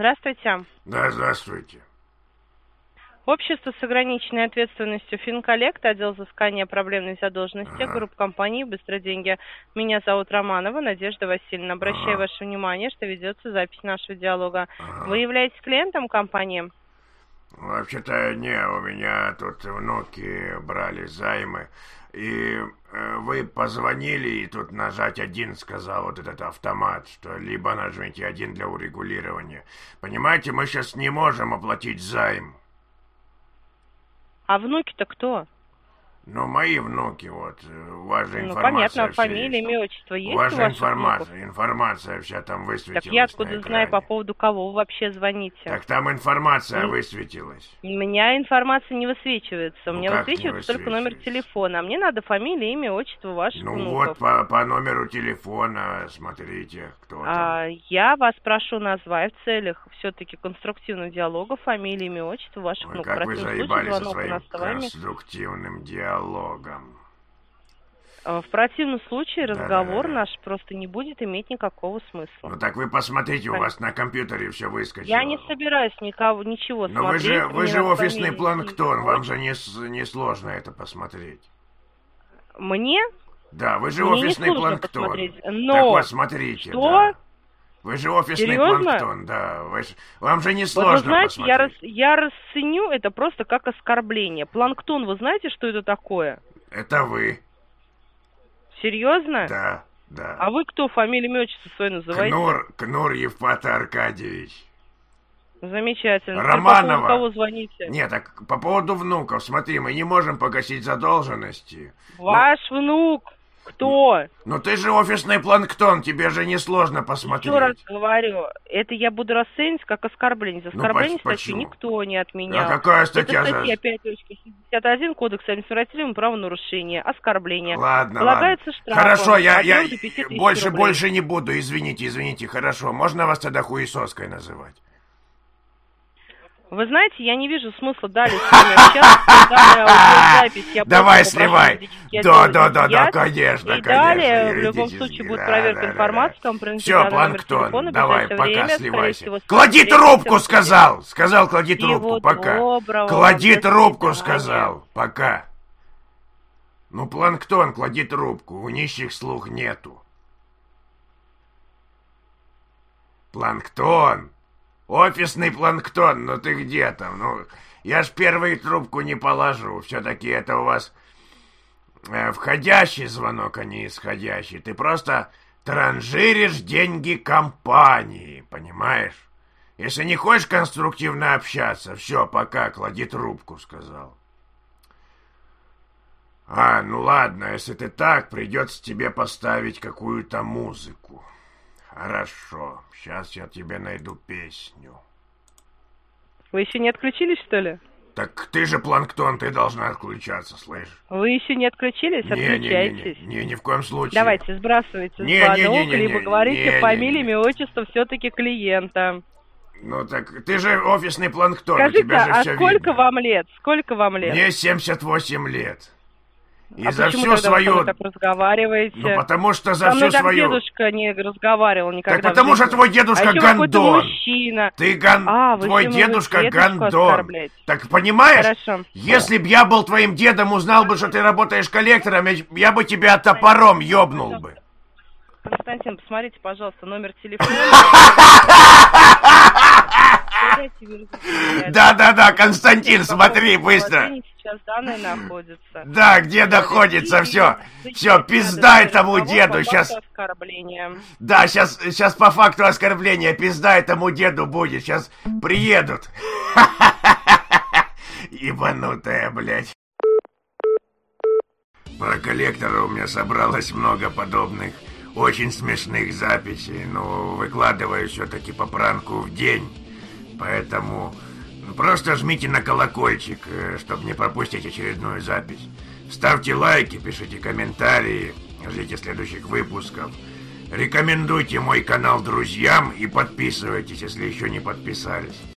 Здравствуйте. Да, здравствуйте. Общество с ограниченной ответственностью «Финколлект», отдел взыскания проблемной задолженности, группа компаний «Быстроденьги». Меня зовут Романова Надежда Васильевна. Обращаю ваше внимание, что ведется запись нашего диалога. Вы являетесь клиентом компании? Вообще-то не, у меня тут внуки брали займы. И вы позвонили, и тут нажать 1, сказал вот этот автомат, что либо нажмите 1 для урегулирования. Понимаете, мы сейчас не можем оплатить займ. А внуки-то кто? Ну, мои внуки, вот, у вас же информация. Ну, понятно, фамилия, имя, отчество есть у ваших внуков? информация вся там высветилась. Так я откуда знаю, по поводу кого вы вообще звоните? Так там информация высветилась. У меня информация не высвечивается. У меня как высвечивается только номер телефона. А мне надо фамилия, имя, отчество ваших внуков. Вот по номеру телефона смотрите, кто там. Я вас прошу назвать в целях все-таки конструктивного диалога фамилия, имя, отчество ваших внуков. Как вы заебали со своим конструктивным диалогом. В противном случае разговор наш просто не будет иметь никакого смысла. Ну так вы посмотрите, у вас на компьютере все выскочило. Я не собираюсь ничего смотреть. Но вы же офисный планктон, вам же не сложно это посмотреть. Мне? Да, вы же офисный планктон. Но... Так вот, смотрите. Что? Да. Вы же офисный Серьезно? планктон, да. Вам же не сложно вы знаете, посмотреть. я расценю это просто как оскорбление. Планктон, вы знаете, что это такое? Это вы. Серьезно? Да, да. А вы кто? Фамилию, имя, отчество свое называете? Кнур Евпатор Аркадьевич. Замечательно. Романова. По поводу кого звоните? Нет, так по поводу внуков. Смотри, мы не можем погасить задолженности. Ваш внук. Кто? Ну ты же офисный планктон, тебе же несложно посмотреть. Еще раз говорю, это я буду расценивать как оскорбление. За оскорбление статью почему? Никто не отменял. А какая статья? Это статья 5.61 Кодекса административного правонарушения. Оскорбление. Ладно, Полагается штраф. Хорошо, я больше не буду, извините, хорошо. Можно вас тогда хуесоской называть? Вы знаете, я не вижу смысла далее с вами общаться, данная аудиозапись. Давай, сливай. Да, конечно. И далее, в любом случае, будет проверка информации. Все, планктон, давай, пока сливайся. Клади трубку, сказал. Сказал, клади трубку, пока. Клади трубку, сказал, пока. Ну, планктон, клади трубку, у нищих слух нету. Планктон. Офисный планктон, ну ты где там? Ну, я ж первую трубку не положу. Все-таки это у вас входящий звонок, а не исходящий. Ты просто транжиришь деньги компании, понимаешь? Если не хочешь конструктивно общаться, все, пока, клади трубку, сказал. Ну ладно, если ты так, придется тебе поставить какую-то музыку. Хорошо, сейчас я тебе найду песню. Вы еще не отключились, что ли? Так ты же планктон, ты должна отключаться, слышишь? Вы еще не отключились? Отключайтесь. Не, ни в коем случае. Давайте, сбрасывайте звонок, либо говорите фамилию, имя, отчество все-таки клиента. Ну так, ты же офисный планктон, скажите, у тебя же все сколько видно. вам лет? Сколько вам лет? Мне 78 лет. И за всю свою... вы так разговариваете? Ну, потому что за всю свою... дедушка не разговаривал никогда. Так потому что твой дедушка гондон. Мужчина. Твой дедушка гондон. Так понимаешь? Хорошо. Если б я был твоим дедом, узнал бы, что ты работаешь коллектором, я бы тебя топором ёбнул бы. Константин, посмотрите, пожалуйста, номер телефона. Да, Константин, смотри, быстро. Сейчас данные находятся. Да, где находится, все, пизда этому деду, сейчас. Да, сейчас по факту оскорбления, пизда этому деду будет, сейчас приедут. Ебанутая, блядь. Про коллектора у меня собралось много подобных очень смешных записей, но выкладываю все-таки по пранку в день. Поэтому просто жмите на колокольчик, чтобы не пропустить очередную запись. Ставьте лайки, пишите комментарии, ждите следующих выпусков. Рекомендуйте мой канал друзьям и подписывайтесь, если еще не подписались.